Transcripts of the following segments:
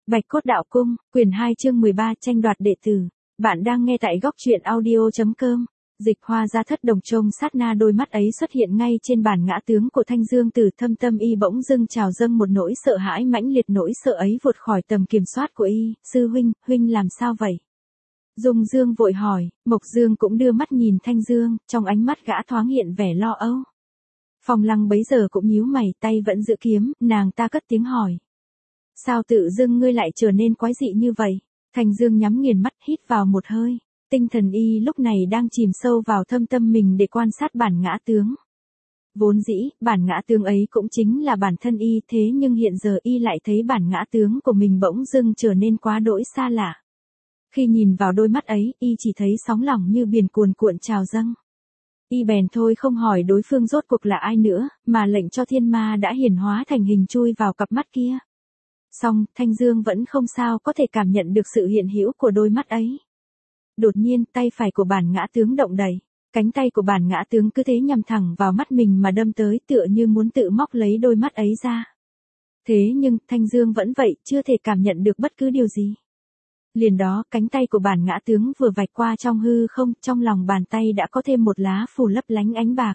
Bạch Cốt Đạo Cung, quyển 2 chương 13 tranh đoạt đệ tử. Bạn đang nghe tại góc truyện audio.com. Dịch Hoa ra thất đồng trông sát na đôi mắt ấy xuất hiện ngay trên bản ngã tướng của Thanh Dương Tử, thâm tâm y bỗng dưng trào dâng một nỗi sợ hãi mãnh liệt, nỗi sợ ấy vượt khỏi tầm kiểm soát của y. Sư huynh, huynh làm sao vậy? Dung Dương vội hỏi. Mộc Dương cũng đưa mắt nhìn Thanh Dương, trong ánh mắt gã thoáng hiện vẻ lo âu. Phong Lăng bấy giờ cũng nhíu mày, tay vẫn giữ kiếm, nàng ta cất tiếng hỏi. Sao tự dưng ngươi lại trở nên quái dị như vậy? Thanh Dương nhắm nghiền mắt, hít vào một hơi. Tinh thần y lúc này đang chìm sâu vào thâm tâm mình để quan sát bản ngã tướng. Vốn dĩ, bản ngã tướng ấy cũng chính là bản thân y, thế nhưng hiện giờ y lại thấy bản ngã tướng của mình bỗng dưng trở nên quá đỗi xa lạ. Khi nhìn vào đôi mắt ấy, y chỉ thấy sóng lòng như biển cuồn cuộn trào dâng. Y bèn thôi không hỏi đối phương rốt cuộc là ai nữa, mà lệnh cho thiên ma đã hiển hóa thành hình chui vào cặp mắt kia. Song, Thanh Dương vẫn không sao có thể cảm nhận được sự hiện hữu của đôi mắt ấy. Đột nhiên, tay phải của bản ngã tướng động đậy, cánh tay của bản ngã tướng cứ thế nhằm thẳng vào mắt mình mà đâm tới, tựa như muốn tự móc lấy đôi mắt ấy ra. Thế nhưng, Thanh Dương vẫn vậy, chưa thể cảm nhận được bất cứ điều gì. Liền đó, cánh tay của bản ngã tướng vừa vạch qua trong hư không, trong lòng bàn tay đã có thêm một lá phù lấp lánh ánh bạc.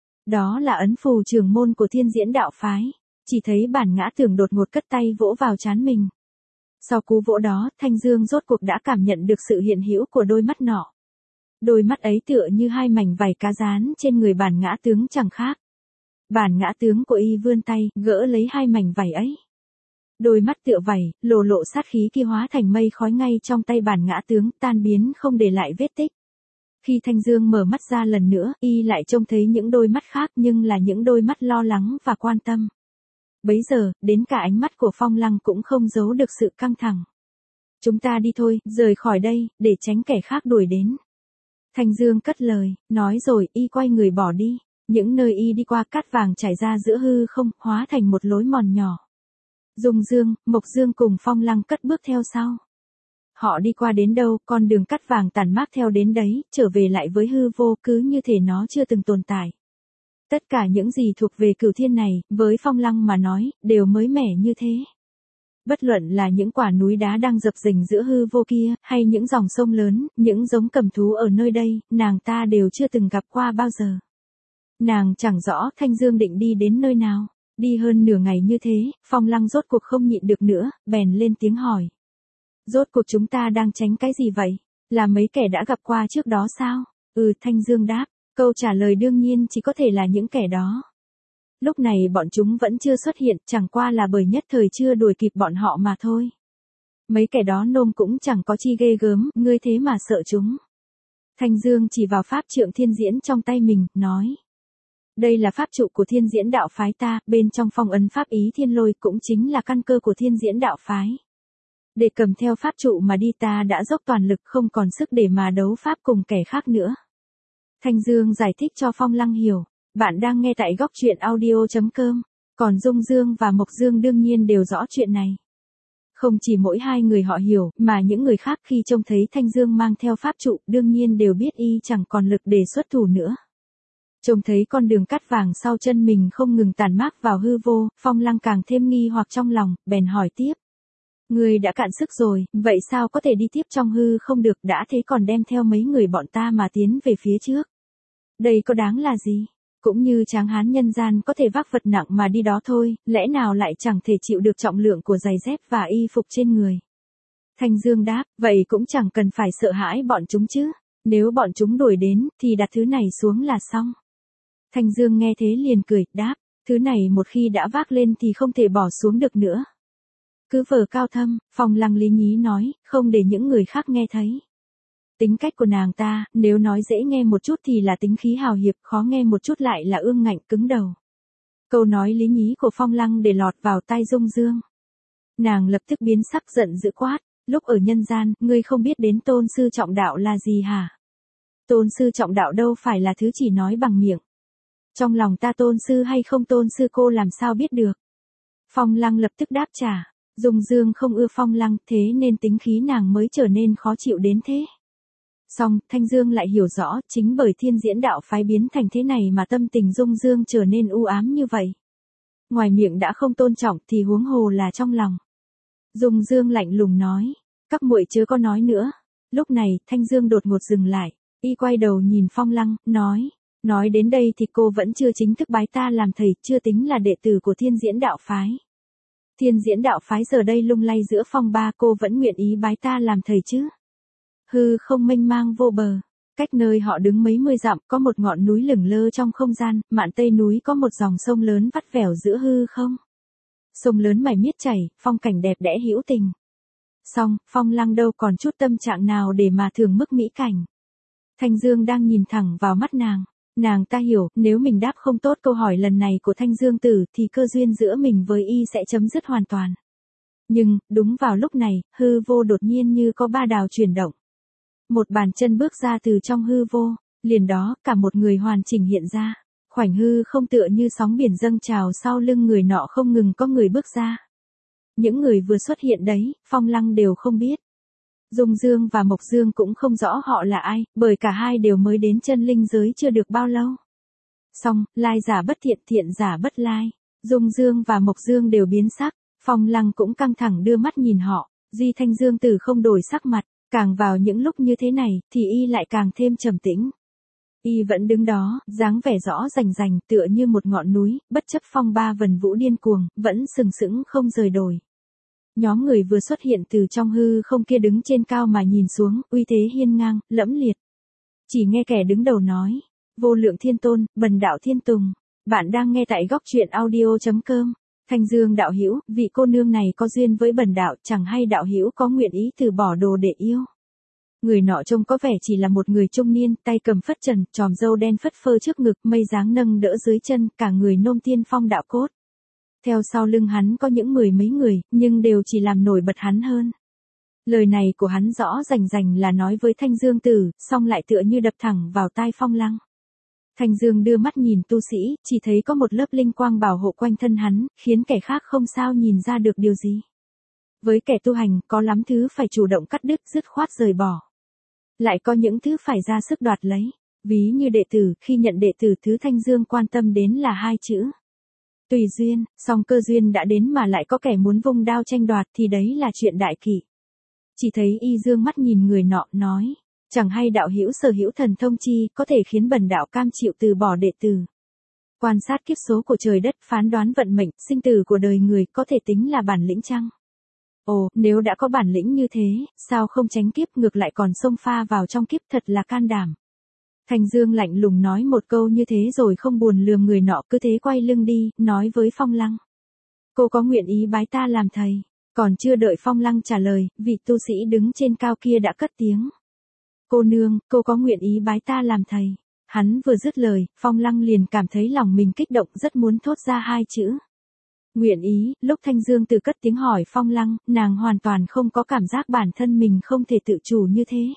Đó là ấn phù trưởng môn của Thiên Diễn Đạo Phái. Chỉ thấy bản ngã tướng đột ngột cất tay vỗ vào trán mình. Sau cú vỗ đó, Thanh Dương rốt cuộc đã cảm nhận được sự hiện hữu của đôi mắt nọ. Đôi mắt ấy tựa như hai mảnh vảy cá rán trên người bản ngã tướng chẳng khác. Bản ngã tướng của y vươn tay, gỡ lấy hai mảnh vảy ấy. Đôi mắt tựa vảy, lộ lộ sát khí kia hóa thành mây khói ngay trong tay bản ngã tướng, tan biến không để lại vết tích. Khi Thanh Dương mở mắt ra lần nữa, y lại trông thấy những đôi mắt khác, nhưng là những đôi mắt lo lắng và quan tâm. Bấy giờ, đến cả ánh mắt của Phong Lăng cũng không giấu được sự căng thẳng. Chúng ta đi thôi, rời khỏi đây, để tránh kẻ khác đuổi đến. Thanh Dương cất lời, nói rồi, y quay người bỏ đi. Những nơi y đi qua, cát vàng trải ra giữa hư không, hóa thành một lối mòn nhỏ. Dung Dương, Mộc Dương cùng Phong Lăng cất bước theo sau. Họ đi qua đến đâu, con đường cát vàng tàn mát theo đến đấy, trở về lại với hư vô, cứ như thể nó chưa từng tồn tại. Tất cả những gì thuộc về cửu thiên này, với Phong Lăng mà nói, đều mới mẻ như thế. Bất luận là những quả núi đá đang dập dềnh giữa hư vô kia, hay những dòng sông lớn, những giống cầm thú ở nơi đây, nàng ta đều chưa từng gặp qua bao giờ. Nàng chẳng rõ Thanh Dương định đi đến nơi nào. Đi hơn nửa ngày như thế, Phong Lăng rốt cuộc không nhịn được nữa, bèn lên tiếng hỏi. Rốt cuộc chúng ta đang tránh cái gì vậy? Là mấy kẻ đã gặp qua trước đó sao? Thanh Dương đáp. Câu trả lời đương nhiên chỉ có thể là những kẻ đó. Lúc này bọn chúng vẫn chưa xuất hiện, chẳng qua là bởi nhất thời chưa đuổi kịp bọn họ mà thôi. Mấy kẻ đó nôm cũng chẳng có chi ghê gớm, ngươi thế mà sợ chúng. Thanh Dương chỉ vào pháp trượng thiên diễn trong tay mình, nói. Đây là pháp trụ của Thiên Diễn Đạo Phái ta, bên trong phong ấn pháp ý thiên lôi cũng chính là căn cơ của Thiên Diễn Đạo Phái. Để cầm theo pháp trụ mà đi ta đã dốc toàn lực, không còn sức để mà đấu pháp cùng kẻ khác nữa. Thanh Dương giải thích cho Phong Lăng hiểu. Bạn đang nghe tại góc truyện audio.com. Còn Dung Dương và Mộc Dương đương nhiên đều rõ chuyện này. Không chỉ mỗi hai người họ hiểu, mà những người khác khi trông thấy Thanh Dương mang theo pháp trụ, đương nhiên đều biết y chẳng còn lực để xuất thủ nữa. Trông thấy con đường cát vàng sau chân mình không ngừng tàn mát vào hư vô, Phong Lăng càng thêm nghi hoặc trong lòng, bèn hỏi tiếp. Người đã cạn sức rồi, vậy sao có thể đi tiếp trong hư không được, đã thế còn đem theo mấy người bọn ta mà tiến về phía trước. Đây có đáng là gì? Cũng như tráng hán nhân gian có thể vác vật nặng mà đi đó thôi, lẽ nào lại chẳng thể chịu được trọng lượng của giày dép và y phục trên người. Thanh Dương đáp, vậy cũng chẳng cần phải sợ hãi bọn chúng chứ, nếu bọn chúng đuổi đến, thì đặt thứ này xuống là xong. Thanh Dương nghe thế liền cười, đáp, thứ này một khi đã vác lên thì không thể bỏ xuống được nữa. Cứ vờ cao thâm, Phong Lăng lý nhí nói, không để những người khác nghe thấy. Tính cách của nàng ta, nếu nói dễ nghe một chút thì là tính khí hào hiệp, khó nghe một chút lại là ương ngạnh cứng đầu. Câu nói lý nhí của Phong Lăng để lọt vào tai Dung Dương. Nàng lập tức biến sắc giận dữ quát, lúc ở nhân gian, ngươi không biết đến tôn sư trọng đạo là gì hả? Tôn sư trọng đạo đâu phải là thứ chỉ nói bằng miệng. Trong lòng ta tôn sư hay không tôn sư cô làm sao biết được? Phong Lăng lập tức đáp trả. Dung Dương không ưa Phong Lăng, thế nên tính khí nàng mới trở nên khó chịu đến thế. Song, Thanh Dương lại hiểu rõ, chính bởi Thiên Diễn Đạo Phái biến thành thế này mà tâm tình Dung Dương trở nên u ám như vậy. Ngoài miệng đã không tôn trọng thì huống hồ là trong lòng. Dung Dương lạnh lùng nói. Các muội chớ có nói nữa. Lúc này, Thanh Dương đột ngột dừng lại. Y quay đầu nhìn Phong Lăng, nói. Nói đến đây thì cô vẫn chưa chính thức bái ta làm thầy, chưa tính là đệ tử của Thiên Diễn Đạo Phái. Thiên Diễn Đạo Phái giờ đây lung lay giữa phong ba, cô vẫn nguyện ý bái ta làm thầy chứ? Hư không mênh mang vô bờ. Cách nơi họ đứng mấy mươi dặm, có một ngọn núi lửng lơ trong không gian, mạn tây núi có một dòng sông lớn vắt vẻo giữa hư không. Sông lớn mải miết chảy, phong cảnh đẹp đẽ hữu tình. Song, Phong Lăng đâu còn chút tâm trạng nào để mà thưởng mức mỹ cảnh. Thanh Dương đang nhìn thẳng vào mắt nàng. Nàng ta hiểu, nếu mình đáp không tốt câu hỏi lần này của Thanh Dương Tử thì cơ duyên giữa mình với y sẽ chấm dứt hoàn toàn. Nhưng, đúng vào lúc này, hư vô đột nhiên như có ba đào chuyển động. Một bàn chân bước ra từ trong hư vô, liền đó, cả một người hoàn chỉnh hiện ra. Khoảnh hư không tựa như sóng biển dâng trào, sau lưng người nọ không ngừng có người bước ra. Những người vừa xuất hiện đấy, Phong Lăng đều không biết. Dung Dương và Mộc Dương cũng không rõ họ là ai, bởi cả hai đều mới đến chân linh giới chưa được bao lâu. Song, lai giả bất thiện, thiện giả bất lai. Dung Dương và Mộc Dương đều biến sắc, Phong Lăng cũng căng thẳng đưa mắt nhìn họ, Duy Thanh Dương Tử không đổi sắc mặt, càng vào những lúc như thế này, thì y lại càng thêm trầm tĩnh. Y vẫn đứng đó, dáng vẻ rõ rành rành, tựa như một ngọn núi, bất chấp phong ba vần vũ điên cuồng, vẫn sừng sững không rời đổi. Nhóm người vừa xuất hiện từ trong hư không kia đứng trên cao mà nhìn xuống, uy thế hiên ngang, lẫm liệt. Chỉ nghe kẻ đứng đầu nói, Vô Lượng Thiên Tôn, Bần Đạo Thiên Tùng, bạn đang nghe tại góc truyện audio.com. Thanh Dương đạo hữu, vị cô nương này có duyên với Bần Đạo, chẳng hay đạo hữu có nguyện ý từ bỏ đồ để yêu. Người nọ trông có vẻ chỉ là một người trung niên, tay cầm phất trần, tròm râu đen phất phơ trước ngực, mây dáng nâng đỡ dưới chân, cả người nôm tiên phong đạo cốt. Theo sau lưng hắn có những mười mấy người, nhưng đều chỉ làm nổi bật hắn hơn. Lời này của hắn rõ rành rành là nói với Thanh Dương Tử, song lại tựa như đập thẳng vào tai Phong Lăng. Thanh Dương đưa mắt nhìn tu sĩ, chỉ thấy có một lớp linh quang bảo hộ quanh thân hắn, khiến kẻ khác không sao nhìn ra được điều gì. Với kẻ tu hành, có lắm thứ phải chủ động cắt đứt, dứt khoát rời bỏ. Lại có những thứ phải ra sức đoạt lấy. Ví như đệ tử, khi nhận đệ tử, thứ Thanh Dương quan tâm đến là hai chữ. Tùy duyên, song cơ duyên đã đến mà lại có kẻ muốn vung đao tranh đoạt thì đấy là chuyện đại kỵ. Chỉ thấy y dương mắt nhìn người nọ, nói, chẳng hay đạo hữu sở hữu thần thông chi, có thể khiến Bần Đạo cam chịu từ bỏ đệ tử. Quan sát kiếp số của trời đất, phán đoán vận mệnh, sinh tử của đời người, có thể tính là bản lĩnh chăng? Ồ, nếu đã có bản lĩnh như thế, sao không tránh kiếp, ngược lại còn xông pha vào trong kiếp, thật là can đảm. Thanh Dương lạnh lùng nói một câu như thế rồi không buồn lườm người nọ, cứ thế quay lưng đi, nói với Phong Lăng. Cô có nguyện ý bái ta làm thầy? Còn chưa đợi Phong Lăng trả lời, vị tu sĩ đứng trên cao kia đã cất tiếng. Cô nương, cô có nguyện ý bái ta làm thầy? Hắn vừa dứt lời, Phong Lăng liền cảm thấy lòng mình kích động, rất muốn thốt ra hai chữ. Nguyện ý. Lúc Thanh Dương Tử cất tiếng hỏi Phong Lăng, nàng hoàn toàn không có cảm giác bản thân mình không thể tự chủ như thế.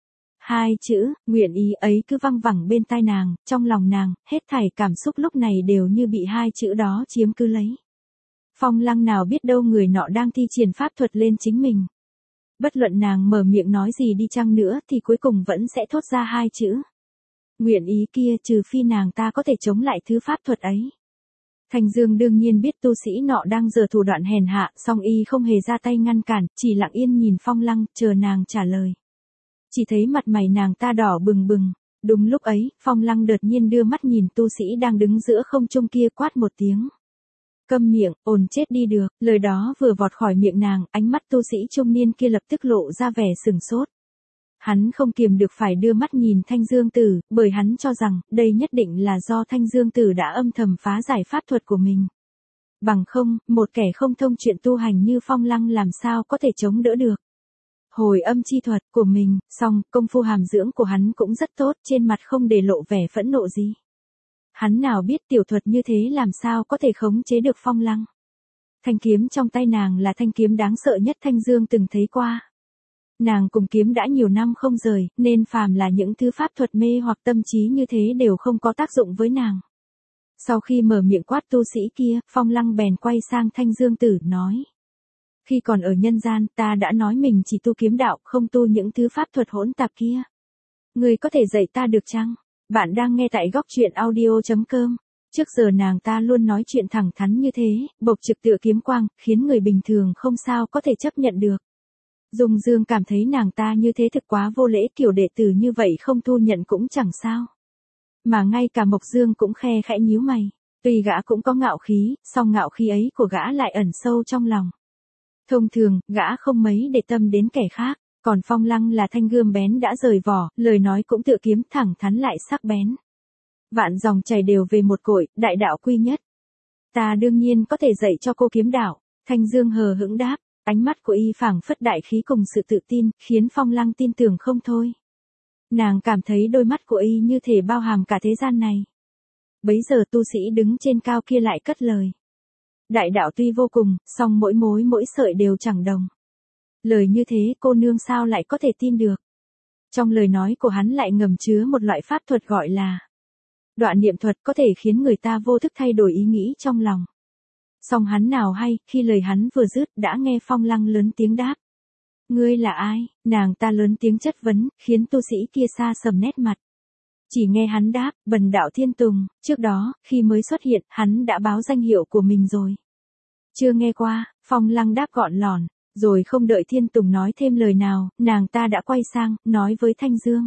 Hai chữ, nguyện ý ấy cứ văng vẳng bên tai nàng, trong lòng nàng, hết thảy cảm xúc lúc này đều như bị hai chữ đó chiếm cứ lấy. Phong Lăng nào biết đâu người nọ đang thi triển pháp thuật lên chính mình. Bất luận nàng mở miệng nói gì đi chăng nữa thì cuối cùng vẫn sẽ thốt ra hai chữ. Nguyện ý kia, trừ phi nàng ta có thể chống lại thứ pháp thuật ấy. Thanh Dương đương nhiên biết tu sĩ nọ đang giở thủ đoạn hèn hạ, song y không hề ra tay ngăn cản, chỉ lặng yên nhìn Phong Lăng, chờ nàng trả lời. Chỉ thấy mặt mày nàng ta đỏ bừng bừng. Đúng lúc ấy, Phong Lăng đột nhiên đưa mắt nhìn tu sĩ đang đứng giữa không trung kia, quát một tiếng. Câm miệng, ồn chết đi được. Lời đó vừa vọt khỏi miệng nàng, ánh mắt tu sĩ trung niên kia lập tức lộ ra vẻ sửng sốt. Hắn không kiềm được phải đưa mắt nhìn Thanh Dương Tử, bởi hắn cho rằng, đây nhất định là do Thanh Dương Tử đã âm thầm phá giải pháp thuật của mình. Bằng không, một kẻ không thông chuyện tu hành như Phong Lăng làm sao có thể chống đỡ được. Hồi âm chi thuật của mình, song, công phu hàm dưỡng của hắn cũng rất tốt, trên mặt không để lộ vẻ phẫn nộ gì. Hắn nào biết tiểu thuật như thế làm sao có thể khống chế được Phong Lăng. Thanh kiếm trong tay nàng là thanh kiếm đáng sợ nhất Thanh Dương từng thấy qua. Nàng cùng kiếm đã nhiều năm không rời, nên phàm là những thứ pháp thuật mê hoặc tâm trí như thế đều không có tác dụng với nàng. Sau khi mở miệng quát tu sĩ kia, Phong Lăng bèn quay sang Thanh Dương Tử, nói. Khi còn ở nhân gian, ta đã nói mình chỉ tu kiếm đạo, không tu những thứ pháp thuật hỗn tạp kia. Ngươi có thể dạy ta được chăng? Bạn đang nghe tại góc truyện audio.com. Trước giờ nàng ta luôn nói chuyện thẳng thắn như thế, bộc trực tựa kiếm quang, khiến người bình thường không sao có thể chấp nhận được. Dung Dương cảm thấy nàng ta như thế thực quá vô lễ, kiểu đệ tử như vậy không thu nhận cũng chẳng sao. Mà ngay cả Mộc Dương cũng khe khẽ nhíu mày. Tuy gã cũng có ngạo khí, song ngạo khí ấy của gã lại ẩn sâu trong lòng. Thông thường, gã không mấy để tâm đến kẻ khác, còn Phong Lăng là thanh gươm bén đã rời vỏ, lời nói cũng tựa kiếm thẳng thắn lại sắc bén. Vạn dòng chảy đều về một cội, đại đạo quy nhất. Ta đương nhiên có thể dạy cho cô kiếm đạo, Thanh Dương hờ hững đáp, ánh mắt của y phảng phất đại khí cùng sự tự tin, khiến Phong Lăng tin tưởng không thôi. Nàng cảm thấy đôi mắt của y như thể bao hàm cả thế gian này. Bấy giờ tu sĩ đứng trên cao kia lại cất lời. Đại đạo tuy vô cùng, song mỗi mối mỗi sợi đều chẳng đồng. Lời như thế cô nương sao lại có thể tin được. Trong lời nói của hắn lại ngầm chứa một loại pháp thuật gọi là đoạn niệm thuật, có thể khiến người ta vô thức thay đổi ý nghĩ trong lòng. Song hắn nào hay, khi lời hắn vừa dứt đã nghe Phong Lăng lớn tiếng đáp. Ngươi là ai? Nàng ta lớn tiếng chất vấn, khiến tu sĩ kia xa sầm nét mặt. Chỉ nghe hắn đáp, Bần đạo Thiên Tùng, trước đó, khi mới xuất hiện, hắn đã báo danh hiệu của mình rồi. Chưa nghe qua, Phong Lăng đáp gọn lỏn, rồi không đợi Thiên Tùng nói thêm lời nào, nàng ta đã quay sang, nói với Thanh Dương.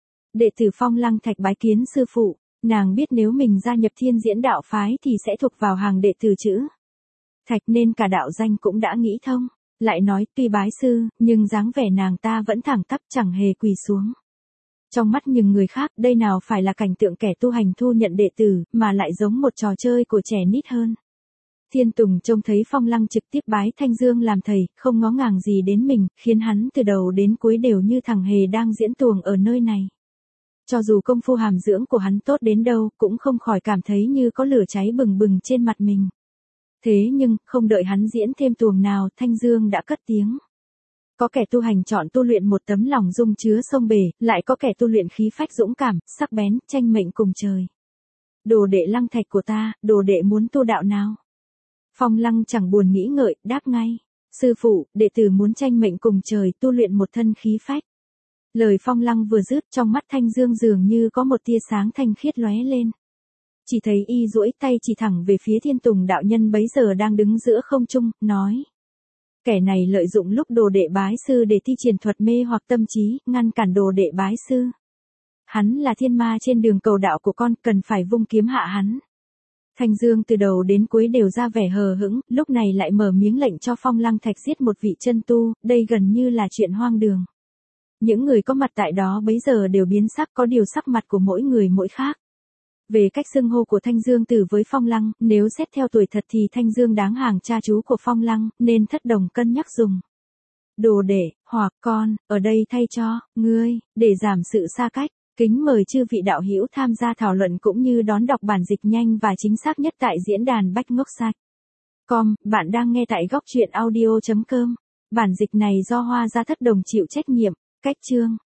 Đệ tử Phong Lăng Thạch bái kiến sư phụ, nàng biết nếu mình gia nhập Thiên Diễn đạo phái thì sẽ thuộc vào hàng đệ tử chữ Thạch nên cả đạo danh cũng đã nghĩ thông. Lại nói tuy bái sư, nhưng dáng vẻ nàng ta vẫn thẳng tắp chẳng hề quỳ xuống. Trong mắt những người khác đây nào phải là cảnh tượng kẻ tu hành thu nhận đệ tử, mà lại giống một trò chơi của trẻ nít hơn. Thiên Tùng trông thấy Phong Lăng trực tiếp bái Thanh Dương làm thầy, không ngó ngàng gì đến mình, khiến hắn từ đầu đến cuối đều như thằng hề đang diễn tuồng ở nơi này. Cho dù công phu hàm dưỡng của hắn tốt đến đâu, cũng không khỏi cảm thấy như có lửa cháy bừng bừng trên mặt mình. Thế nhưng, không đợi hắn diễn thêm tuồng nào, Thanh Dương đã cất tiếng. Có kẻ tu hành chọn tu luyện một tấm lòng dung chứa sông bể, lại có kẻ tu luyện khí phách dũng cảm, sắc bén, tranh mệnh cùng trời. Đồ đệ Lăng Thạch của ta, đồ đệ muốn tu đạo nào? Phong Lăng chẳng buồn nghĩ ngợi, đáp ngay. Sư phụ, đệ tử muốn tranh mệnh cùng trời, tu luyện một thân khí phách. Lời Phong Lăng vừa dứt, trong mắt Thanh Dương dường như có một tia sáng thanh khiết lóe lên. Chỉ thấy y duỗi tay chỉ thẳng về phía Thiên Tùng đạo nhân bấy giờ đang đứng giữa không trung, nói. Kẻ này lợi dụng lúc đồ đệ bái sư để thi triển thuật mê hoặc tâm trí, ngăn cản đồ đệ bái sư. Hắn là thiên ma trên đường cầu đạo của con, cần phải vung kiếm hạ hắn. Thanh Dương từ đầu đến cuối đều ra vẻ hờ hững, lúc này lại mở miếng lệnh cho Phong Lăng Thạch giết một vị chân tu, đây gần như là chuyện hoang đường. Những người có mặt tại đó bấy giờ đều biến sắc, có điều sắc mặt của mỗi người mỗi khác. Về cách xưng hô của Thanh Dương Tử với Phong Lăng, nếu xét theo tuổi thật thì Thanh Dương đáng hàng cha chú của Phong Lăng, nên Thất Đồng cân nhắc dùng đồ đệ, hoặc con, ở đây thay cho, ngươi, để giảm sự xa cách. Kính mời chư vị đạo hữu tham gia thảo luận cũng như đón đọc bản dịch nhanh và chính xác nhất tại diễn đàn Bách Ngốc Sạch. Bạn đang nghe tại góc truyện audio.com. Bản dịch này do Hoa Gia Thất Đồng chịu trách nhiệm. Cách chương